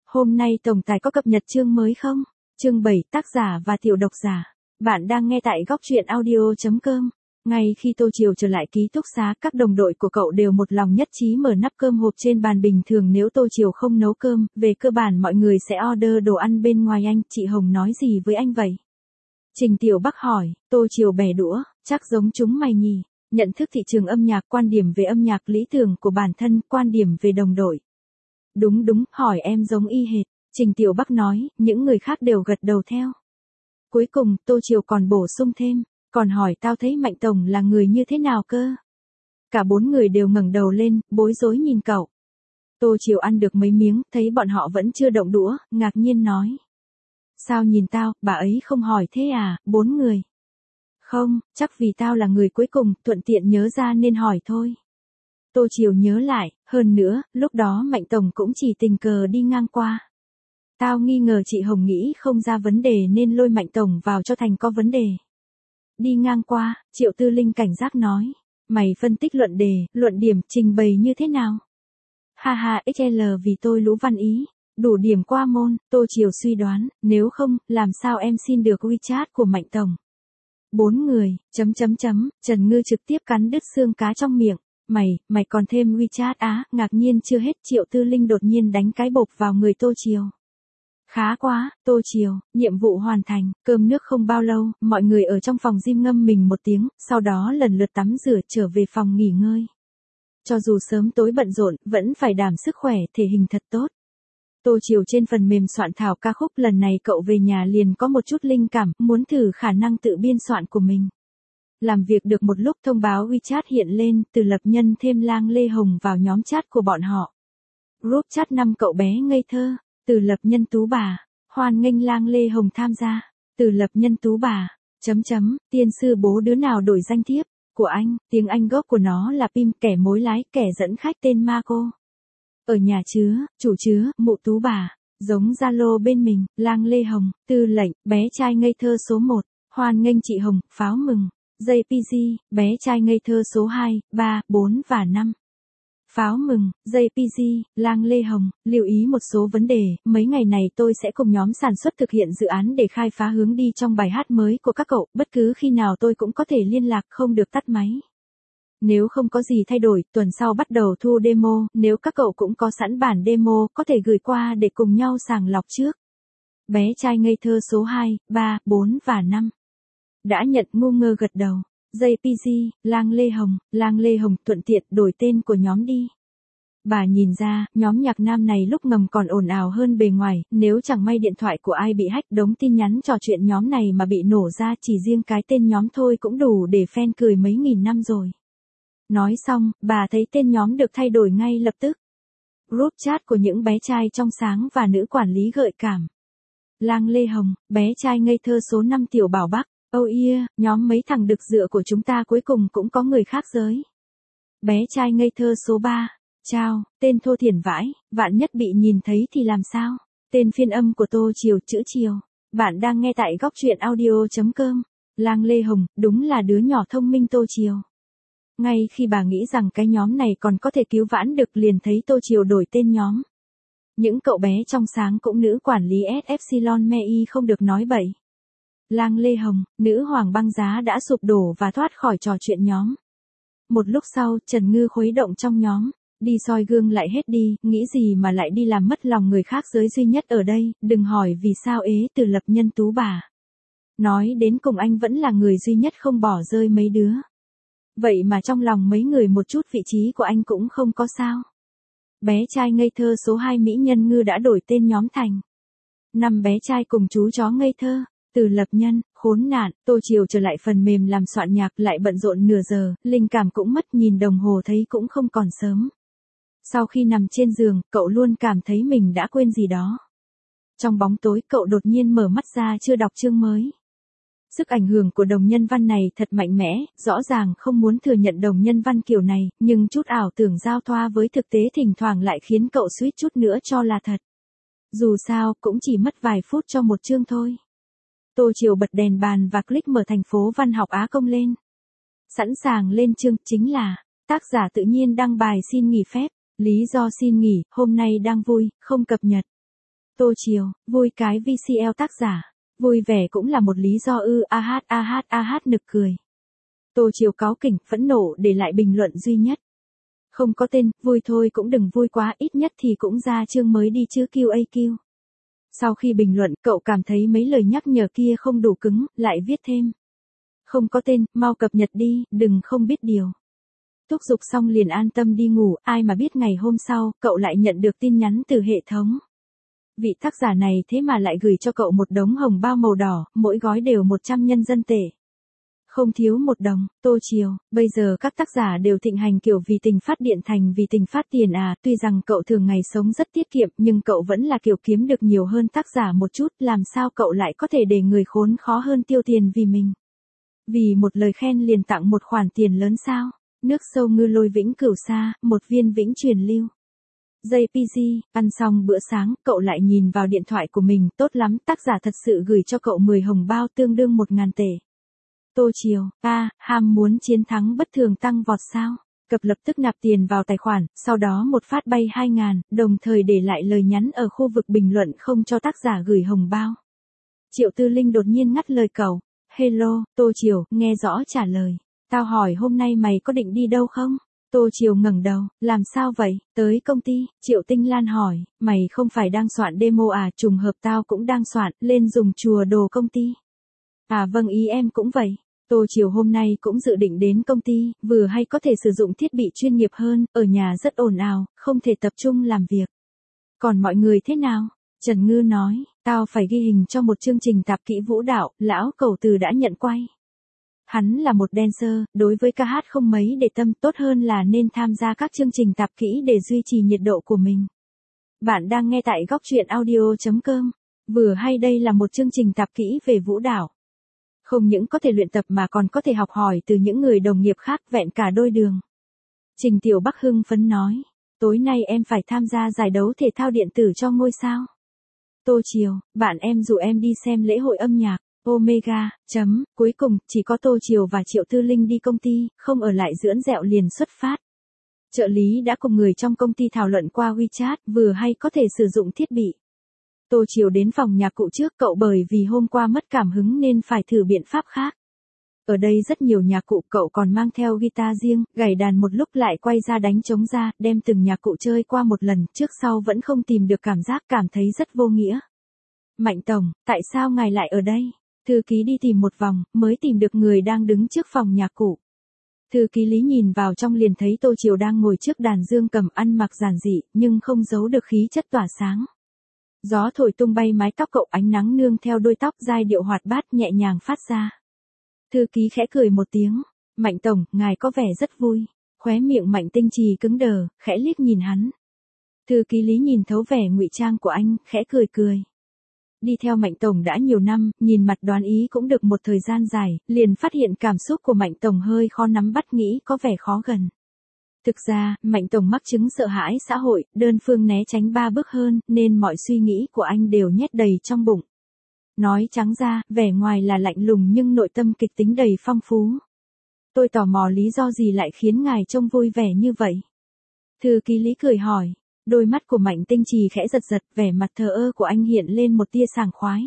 Hôm nay tổng tài có cập nhật chương mới không? Chương 7, tác giả và tiểu độc giả. Bạn đang nghe tại góc truyện audio.com. Ngay khi Tô Triều trở lại ký túc xá, các đồng đội của cậu đều một lòng nhất trí mở nắp cơm hộp trên bàn. Bình thường nếu Tô Triều không nấu cơm, về cơ bản mọi người sẽ order đồ ăn bên ngoài. Chị Hồng nói gì với anh vậy? Trình Tiểu Bắc hỏi. Tô Triều bẻ đũa, chắc giống chúng mày nhỉ. Nhận thức thị trường âm nhạc, quan điểm về âm nhạc, lý tưởng của bản thân, quan điểm về đồng đội. Đúng, hỏi em giống y hệt. Trình Tiểu Bắc nói, những người khác đều gật đầu theo. Cuối cùng, Tô Triều còn bổ sung thêm, còn hỏi tao thấy Mạnh Tổng là người như thế nào cơ? Cả bốn người đều ngẩng đầu lên, bối rối nhìn cậu. Tô Triều ăn được mấy miếng, thấy bọn họ vẫn chưa động đũa, ngạc nhiên nói. Sao nhìn tao, bà ấy không hỏi thế à, bốn người? Không, chắc vì tao là người cuối cùng, thuận tiện nhớ ra nên hỏi thôi. Tô Triều nhớ lại, hơn nữa, lúc đó Mạnh Tổng cũng chỉ tình cờ đi ngang qua. Tao nghi ngờ chị Hồng nghĩ không ra vấn đề nên lôi Mạnh Tổng vào cho thành có vấn đề. Đi ngang qua, Triệu Tư Linh cảnh giác nói. Mày phân tích luận đề, luận điểm, trình bày như thế nào? Ha ha, XL vì tôi lũ văn ý. Đủ điểm qua môn, Tô Triều suy đoán, nếu không, làm sao em xin được WeChat của Mạnh Tổng? Bốn người, Trần Ngư trực tiếp cắn đứt xương cá trong miệng. Mày còn thêm WeChat á, ngạc nhiên chưa hết, Triệu Tư Linh đột nhiên đánh cái bộp vào người Tô Triều. Khá quá, Tô Triều, nhiệm vụ hoàn thành, cơm nước không bao lâu, mọi người ở trong phòng gym ngâm mình một tiếng, sau đó lần lượt tắm rửa trở về phòng nghỉ ngơi. Cho dù sớm tối bận rộn, vẫn phải đảm sức khỏe, thể hình thật tốt. Tô Triều trên phần mềm soạn thảo ca khúc, lần này cậu về nhà liền có một chút linh cảm, muốn thử khả năng tự biên soạn của mình. Làm việc được một lúc, thông báo WeChat hiện lên, Từ Lập Nhân thêm Lang Lê Hồng vào nhóm chat của bọn họ. Group chat 5 cậu bé ngây thơ, Từ Lập Nhân Tú Bà, hoan nghênh Lang Lê Hồng tham gia. Từ Lập Nhân Tú Bà, tiên sư bố đứa nào đổi danh thiếp, của anh, tiếng Anh gốc của nó là Pim, kẻ mối lái, kẻ dẫn khách tên Marco. Ở nhà chứa, chủ chứa, mụ Tú Bà, giống Zalo bên mình, Lang Lê Hồng, Tư lệnh, bé trai ngây thơ số 1, hoan nghênh chị Hồng, pháo mừng. JPG, bé trai ngây thơ số 2, 3, 4 và 5. Pháo mừng, JPG, Lang Lê Hồng, lưu ý một số vấn đề, mấy ngày này tôi sẽ cùng nhóm sản xuất thực hiện dự án để khai phá hướng đi trong bài hát mới của các cậu, bất cứ khi nào tôi cũng có thể liên lạc, không được tắt máy. Nếu không có gì thay đổi, tuần sau bắt đầu thu demo, nếu các cậu cũng có sẵn bản demo, có thể gửi qua để cùng nhau sàng lọc trước. Bé trai ngây thơ số 2, 3, 4 và 5. Đã nhận, ngu ngơ gật đầu. JPG, Lang Lê Hồng, thuận tiện đổi tên của nhóm đi. Bà nhìn ra, nhóm nhạc nam này lúc ngầm còn ồn ào hơn bề ngoài, nếu chẳng may điện thoại của ai bị hack, đống tin nhắn trò chuyện nhóm này mà bị nổ ra, chỉ riêng cái tên nhóm thôi cũng đủ để fan cười mấy nghìn năm rồi. Nói xong, bà thấy tên nhóm được thay đổi ngay lập tức. Group chat của những bé trai trong sáng và nữ quản lý gợi cảm. Lang Lê Hồng, bé trai ngây thơ số 5 Tiểu Bảo Bắc. Oh yeah, nhóm mấy thằng đực dựa của chúng ta cuối cùng cũng có người khác giới. Bé trai ngây thơ số 3. Chào, tên thô thiển vãi, vạn nhất bị nhìn thấy thì làm sao? Tên phiên âm của Tô Triều, chữ Triều. Bạn đang nghe tại góc truyện audio.com. Lang Lê Hồng, đúng là đứa nhỏ thông minh Tô Triều. Ngay khi bà nghĩ rằng cái nhóm này còn có thể cứu vãn được, liền thấy Tô Triều đổi tên nhóm. Những cậu bé trong sáng cũng nữ quản lý SFC Mei không được nói bậy. Lang Lê Hồng, nữ hoàng băng giá đã sụp đổ và thoát khỏi trò chuyện nhóm. Một lúc sau, Trần Ngư khuấy động trong nhóm. Đi soi gương lại hết đi, nghĩ gì mà lại đi làm mất lòng người khác, giới duy nhất ở đây, đừng hỏi vì sao ế Từ Lập Nhân Tú Bà. Nói đến cùng anh vẫn là người duy nhất không bỏ rơi mấy đứa. Vậy mà trong lòng mấy người một chút vị trí của anh cũng không có sao. Bé trai ngây thơ số 2 Mỹ Nhân Ngư đã đổi tên nhóm thành 5 bé trai cùng chú chó ngây thơ. Từ Lập Nhân, khốn nạn, Tô Triều trở lại phần mềm làm soạn nhạc, lại bận rộn nửa giờ, linh cảm cũng mất, nhìn đồng hồ thấy cũng không còn sớm. Sau khi nằm trên giường, cậu luôn cảm thấy mình đã quên gì đó. Trong bóng tối, cậu đột nhiên mở mắt ra, chưa đọc chương mới. Sức ảnh hưởng của đồng nhân văn này thật mạnh mẽ, rõ ràng không muốn thừa nhận đồng nhân văn kiểu này, nhưng chút ảo tưởng giao thoa với thực tế thỉnh thoảng lại khiến cậu suýt chút nữa cho là thật. Dù sao, cũng chỉ mất vài phút cho một chương thôi. Tô Triều bật đèn bàn và click mở thành phố văn học Á Công lên. Sẵn sàng lên chương, chính là tác giả tự nhiên đăng bài xin nghỉ phép. Lý do xin nghỉ, hôm nay đang vui, không cập nhật. Tô Triều, vui cái VCL tác giả. Vui vẻ cũng là một lý do ư, nực cười. Tô Triều cáu kỉnh, phẫn nộ để lại bình luận duy nhất. Không có tên, vui thôi cũng đừng vui quá, ít nhất thì cũng ra chương mới đi chứ QAQ. Sau khi bình luận, cậu cảm thấy mấy lời nhắc nhở kia không đủ cứng, lại viết thêm. Không có tên, mau cập nhật đi, đừng không biết điều. Thúc giục xong liền an tâm đi ngủ, ai mà biết ngày hôm sau, cậu lại nhận được tin nhắn từ hệ thống. Vị tác giả này thế mà lại gửi cho cậu một đống hồng bao màu đỏ, mỗi gói đều 100 nhân dân tệ. Không thiếu một đồng. Tô Triều, bây giờ các tác giả đều thịnh hành kiểu vì tình phát điện thành vì tình phát tiền à, tuy rằng cậu thường ngày sống rất tiết kiệm nhưng cậu vẫn là kiểu kiếm được nhiều hơn tác giả một chút, làm sao cậu lại có thể để người khốn khó hơn tiêu tiền vì mình. Vì một lời khen liền tặng một khoản tiền lớn sao? Nước sâu ngư lôi vĩnh cửu sa, một viên vĩnh truyền lưu. JPG, ăn xong bữa sáng, cậu lại nhìn vào điện thoại của mình, tốt lắm, tác giả thật sự gửi cho cậu 10 hồng bao tương đương 1.000 tệ. Tô Triều, ham muốn chiến thắng bất thường tăng vọt sao? Cập lập tức nạp tiền vào tài khoản, sau đó một phát bay 2.000, đồng thời để lại lời nhắn ở khu vực bình luận không cho tác giả gửi hồng bao. Triệu Tư Linh đột nhiên ngắt lời cậu. Hello, Tô Triều, nghe rõ trả lời. Tao hỏi hôm nay mày có định đi đâu không? Tô Triều ngẩng đầu, làm sao vậy? Tới công ty, Triệu Tinh Lan hỏi, mày không phải đang soạn demo à? Trùng hợp tao cũng đang soạn, lên dùng chùa đồ công ty. À vâng, ý em cũng vậy. Tô Triều hôm nay cũng dự định đến công ty, vừa hay có thể sử dụng thiết bị chuyên nghiệp hơn, ở nhà rất ồn ào, không thể tập trung làm việc. Còn mọi người thế nào? Trần Ngư nói, tao phải ghi hình cho một chương trình tạp kỹ vũ đạo, lão Cẩu Từ đã nhận quay. Hắn là một dancer, đối với ca hát không mấy để tâm, tốt hơn là nên tham gia các chương trình tạp kỹ để duy trì nhiệt độ của mình. Bạn đang nghe tại góc truyện audio.com. Vừa hay đây là một chương trình tạp kỹ về vũ đạo. Không những có thể luyện tập mà còn có thể học hỏi từ những người đồng nghiệp khác, vẹn cả đôi đường. Trình Tiểu Bắc hưng phấn nói, tối nay em phải tham gia giải đấu thể thao điện tử cho ngôi sao. Tô Triều, bạn em rủ em đi xem lễ hội âm nhạc. Omega, cuối cùng, chỉ có Tô Triều và Triệu Tư Linh đi công ty, không ở lại dưỡng dẹo liền xuất phát. Trợ lý đã cùng người trong công ty thảo luận qua WeChat, vừa hay có thể sử dụng thiết bị. Tô Triều đến phòng nhạc cụ trước cậu bởi vì hôm qua mất cảm hứng nên phải thử biện pháp khác. Ở đây rất nhiều nhạc cụ, cậu còn mang theo guitar riêng, gảy đàn một lúc lại quay ra đánh trống ra, đem từng nhạc cụ chơi qua một lần, trước sau vẫn không tìm được cảm giác, cảm thấy rất vô nghĩa. Mạnh Tổng, tại sao ngài lại ở đây? Thư ký đi tìm một vòng, mới tìm được người đang đứng trước phòng nhạc cụ. Thư ký Lý nhìn vào trong liền thấy Tô Triều đang ngồi trước đàn dương cầm, ăn mặc giản dị, nhưng không giấu được khí chất tỏa sáng. Gió thổi tung bay mái tóc cậu, ánh nắng nương theo đôi tóc, giai điệu hoạt bát nhẹ nhàng phát ra. Thư ký khẽ cười một tiếng, Mạnh Tổng, ngài có vẻ rất vui. Khóe miệng Mạnh Tinh Trì cứng đờ, khẽ liếc nhìn hắn. Thư ký Lý nhìn thấu vẻ ngụy trang của anh, khẽ cười cười. Đi theo Mạnh Tổng đã nhiều năm, nhìn mặt đoán ý cũng được một thời gian dài, liền phát hiện cảm xúc của Mạnh Tổng hơi khó nắm bắt, nghĩ có vẻ khó gần. Thực ra, Mạnh Tổng mắc chứng sợ hãi xã hội, đơn phương né tránh 3 bước hơn, nên mọi suy nghĩ của anh đều nhét đầy trong bụng. Nói trắng ra, vẻ ngoài là lạnh lùng nhưng nội tâm kịch tính đầy phong phú. Tôi tò mò lý do gì lại khiến ngài trông vui vẻ như vậy? Thư ký Lý cười hỏi. Đôi mắt của Mạnh Tinh Trì khẽ giật giật, vẻ mặt thờ ơ của anh hiện lên một tia sảng khoái.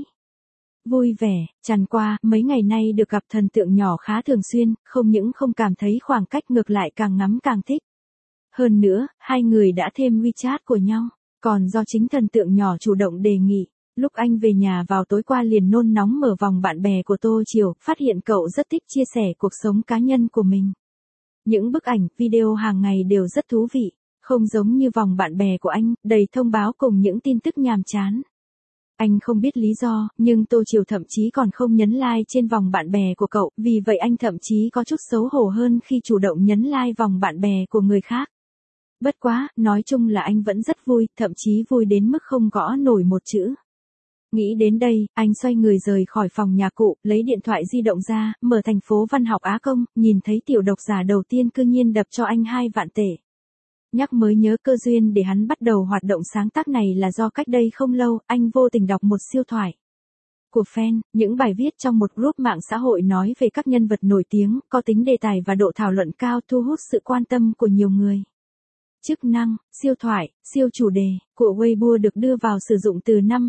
Vui vẻ, chẳng qua, mấy ngày nay được gặp thần tượng nhỏ khá thường xuyên, không những không cảm thấy khoảng cách, ngược lại càng ngắm càng thích. Hơn nữa, hai người đã thêm WeChat của nhau, còn do chính thần tượng nhỏ chủ động đề nghị. Lúc anh về nhà vào tối qua liền nôn nóng mở vòng bạn bè của Tô Triều, phát hiện cậu rất thích chia sẻ cuộc sống cá nhân của mình. Những bức ảnh, video hàng ngày đều rất thú vị. Không giống như vòng bạn bè của anh, đầy thông báo cùng những tin tức nhàm chán. Anh không biết lý do, nhưng Tô Triều thậm chí còn không nhấn like trên vòng bạn bè của cậu, vì vậy anh thậm chí có chút xấu hổ hơn khi chủ động nhấn like vòng bạn bè của người khác. Bất quá, nói chung là anh vẫn rất vui, thậm chí vui đến mức không gõ nổi một chữ. Nghĩ đến đây, anh xoay người rời khỏi phòng nhạc cụ, lấy điện thoại di động ra, mở thành phố văn học Á Công, nhìn thấy tiểu độc giả đầu tiên cư nhiên đập cho anh 2 vạn tệ. Nhắc mới nhớ cơ duyên để hắn bắt đầu hoạt động sáng tác này là do cách đây không lâu, anh vô tình đọc một siêu thoại của fan, những bài viết trong một group mạng xã hội nói về các nhân vật nổi tiếng, có tính đề tài và độ thảo luận cao, thu hút sự quan tâm của nhiều người. Chức năng, siêu thoại, siêu chủ đề của Weibo được đưa vào sử dụng từ năm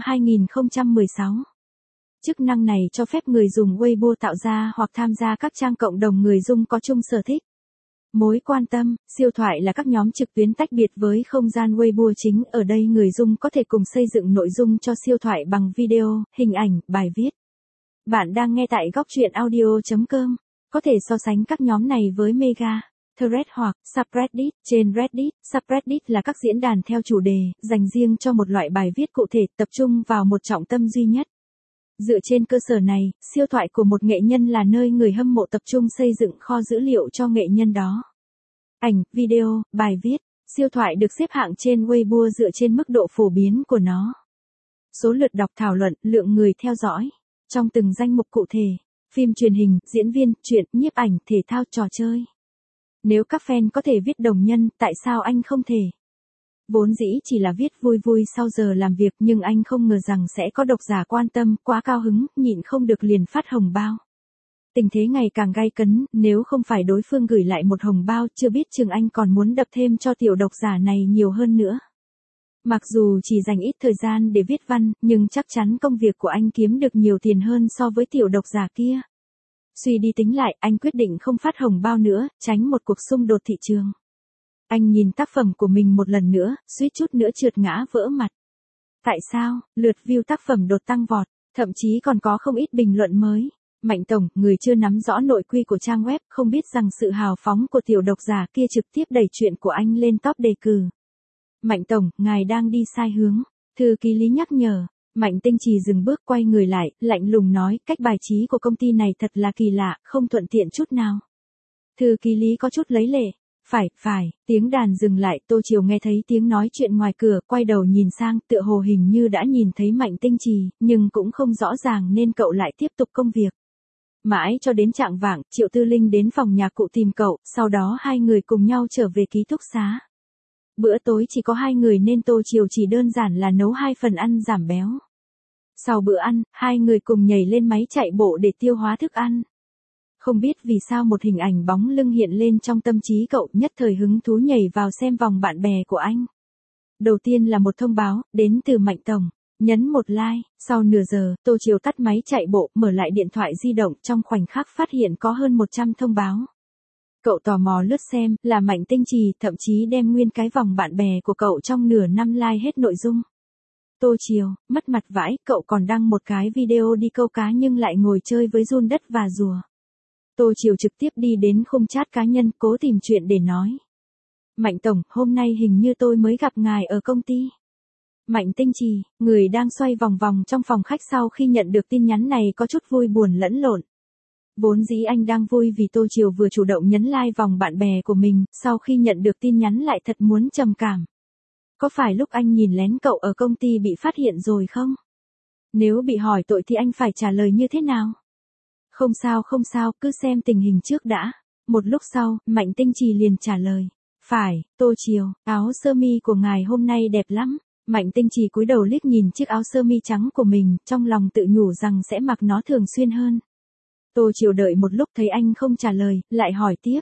2016. Chức năng này cho phép người dùng Weibo tạo ra hoặc tham gia các trang cộng đồng người dùng có chung sở thích. Mối quan tâm, siêu thoại là các nhóm trực tuyến tách biệt với không gian Weibo chính. Ở đây người dùng có thể cùng xây dựng nội dung cho siêu thoại bằng video, hình ảnh, bài viết. Bạn đang nghe tại góc truyện audio.com. Có thể so sánh các nhóm này với Mega, Thread hoặc Subreddit. Trên Reddit, Subreddit là các diễn đàn theo chủ đề, dành riêng cho một loại bài viết cụ thể, tập trung vào một trọng tâm duy nhất. Dựa trên cơ sở này, siêu thoại của một nghệ nhân là nơi người hâm mộ tập trung xây dựng kho dữ liệu cho nghệ nhân đó. Ảnh, video, bài viết, siêu thoại được xếp hạng trên Weibo dựa trên mức độ phổ biến của nó. Số lượt đọc thảo luận, lượng người theo dõi. Trong từng danh mục cụ thể, phim truyền hình, diễn viên, truyện, nhiếp ảnh, thể thao, trò chơi. Nếu các fan có thể viết đồng nhân, tại sao anh không thể? Vốn dĩ chỉ là viết vui vui sau giờ làm việc, nhưng anh không ngờ rằng sẽ có độc giả quan tâm, quá cao hứng, nhịn không được liền phát hồng bao. Tình thế ngày càng gay cấn, nếu không phải đối phương gửi lại một hồng bao, chưa biết chừng anh còn muốn đập thêm cho tiểu độc giả này nhiều hơn nữa. Mặc dù chỉ dành ít thời gian để viết văn, nhưng chắc chắn công việc của anh kiếm được nhiều tiền hơn so với tiểu độc giả kia. Suy đi tính lại, anh quyết định không phát hồng bao nữa, tránh một cuộc xung đột thị trường. Anh nhìn tác phẩm của mình một lần nữa, suýt chút nữa trượt ngã vỡ mặt. Tại sao? Lượt view tác phẩm đột tăng vọt, thậm chí còn có không ít bình luận mới. Mạnh tổng, người chưa nắm rõ nội quy của trang web, không biết rằng sự hào phóng của tiểu độc giả kia trực tiếp đẩy chuyện của anh lên top đề cử. Mạnh tổng, ngài đang đi sai hướng. Thư ký Lý nhắc nhở. Mạnh Tinh Trì dừng bước quay người lại, lạnh lùng nói, cách bài trí của công ty này thật là kỳ lạ, không thuận tiện chút nào. Thư ký Lý có chút lấy lệ. Phải, tiếng đàn dừng lại, Tô Triều nghe thấy tiếng nói chuyện ngoài cửa, quay đầu nhìn sang, tựa hồ hình như đã nhìn thấy Mạnh Tinh Trì, nhưng cũng không rõ ràng nên cậu lại tiếp tục công việc. Mãi cho đến chạng vạng, Triệu Tư Linh đến phòng nhà cụ tìm cậu, sau đó hai người cùng nhau trở về ký túc xá. Bữa tối chỉ có hai người nên Tô Triều chỉ đơn giản là nấu 2 phần ăn giảm béo. Sau bữa ăn, hai người cùng nhảy lên máy chạy bộ để tiêu hóa thức ăn. Không biết vì sao một hình ảnh bóng lưng hiện lên trong tâm trí cậu, nhất thời hứng thú nhảy vào xem vòng bạn bè của anh. Đầu tiên là một thông báo, đến từ Mạnh tổng. Nhấn một like, sau nửa giờ, Tô Triều tắt máy chạy bộ, mở lại điện thoại di động, trong khoảnh khắc phát hiện có hơn 100 thông báo. Cậu tò mò lướt xem, là Mạnh Tinh Trì, thậm chí đem nguyên cái vòng bạn bè của cậu trong nửa năm like hết nội dung. Tô Triều, mất mặt vãi, cậu còn đăng một cái video đi câu cá nhưng lại ngồi chơi với giun đất và rùa. Tô Triều trực tiếp đi đến khung chat cá nhân, cố tìm chuyện để nói. Mạnh tổng, hôm nay hình như tôi mới gặp ngài ở công ty. Mạnh Tinh Trì, người đang xoay vòng vòng trong phòng khách sau khi nhận được tin nhắn này có chút vui buồn lẫn lộn. Vốn dĩ anh đang vui vì Tô Triều vừa chủ động nhấn like vòng bạn bè của mình, sau khi nhận được tin nhắn lại thật muốn trầm cảm. Có phải lúc anh nhìn lén cậu ở công ty bị phát hiện rồi không? Nếu bị hỏi tội thì anh phải trả lời như thế nào? Không sao, cứ xem tình hình trước đã. Một lúc sau, Mạnh Tinh Trì liền trả lời. Phải, Tô Triều, áo sơ mi của ngài hôm nay đẹp lắm. Mạnh Tinh Trì cúi đầu liếc nhìn chiếc áo sơ mi trắng của mình, trong lòng tự nhủ rằng sẽ mặc nó thường xuyên hơn. Tô Triều đợi một lúc thấy anh không trả lời, lại hỏi tiếp.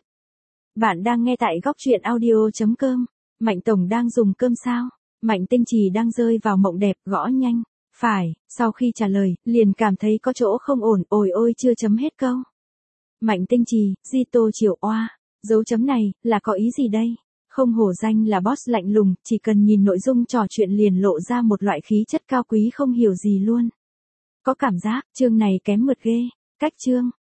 Bạn đang nghe tại góc truyện audio.com. Mạnh tổng đang dùng cơm sao? Mạnh Tinh Trì đang rơi vào mộng đẹp, gõ nhanh. Phải, sau khi trả lời, liền cảm thấy có chỗ không ổn, ôi chưa chấm hết câu. Mạnh Tinh Trì, Tô Triều oa, dấu chấm này, là có ý gì đây? Không hổ danh là boss lạnh lùng, chỉ cần nhìn nội dung trò chuyện liền lộ ra một loại khí chất cao quý không hiểu gì luôn. Có cảm giác, chương này kém mượt ghê. Cách chương.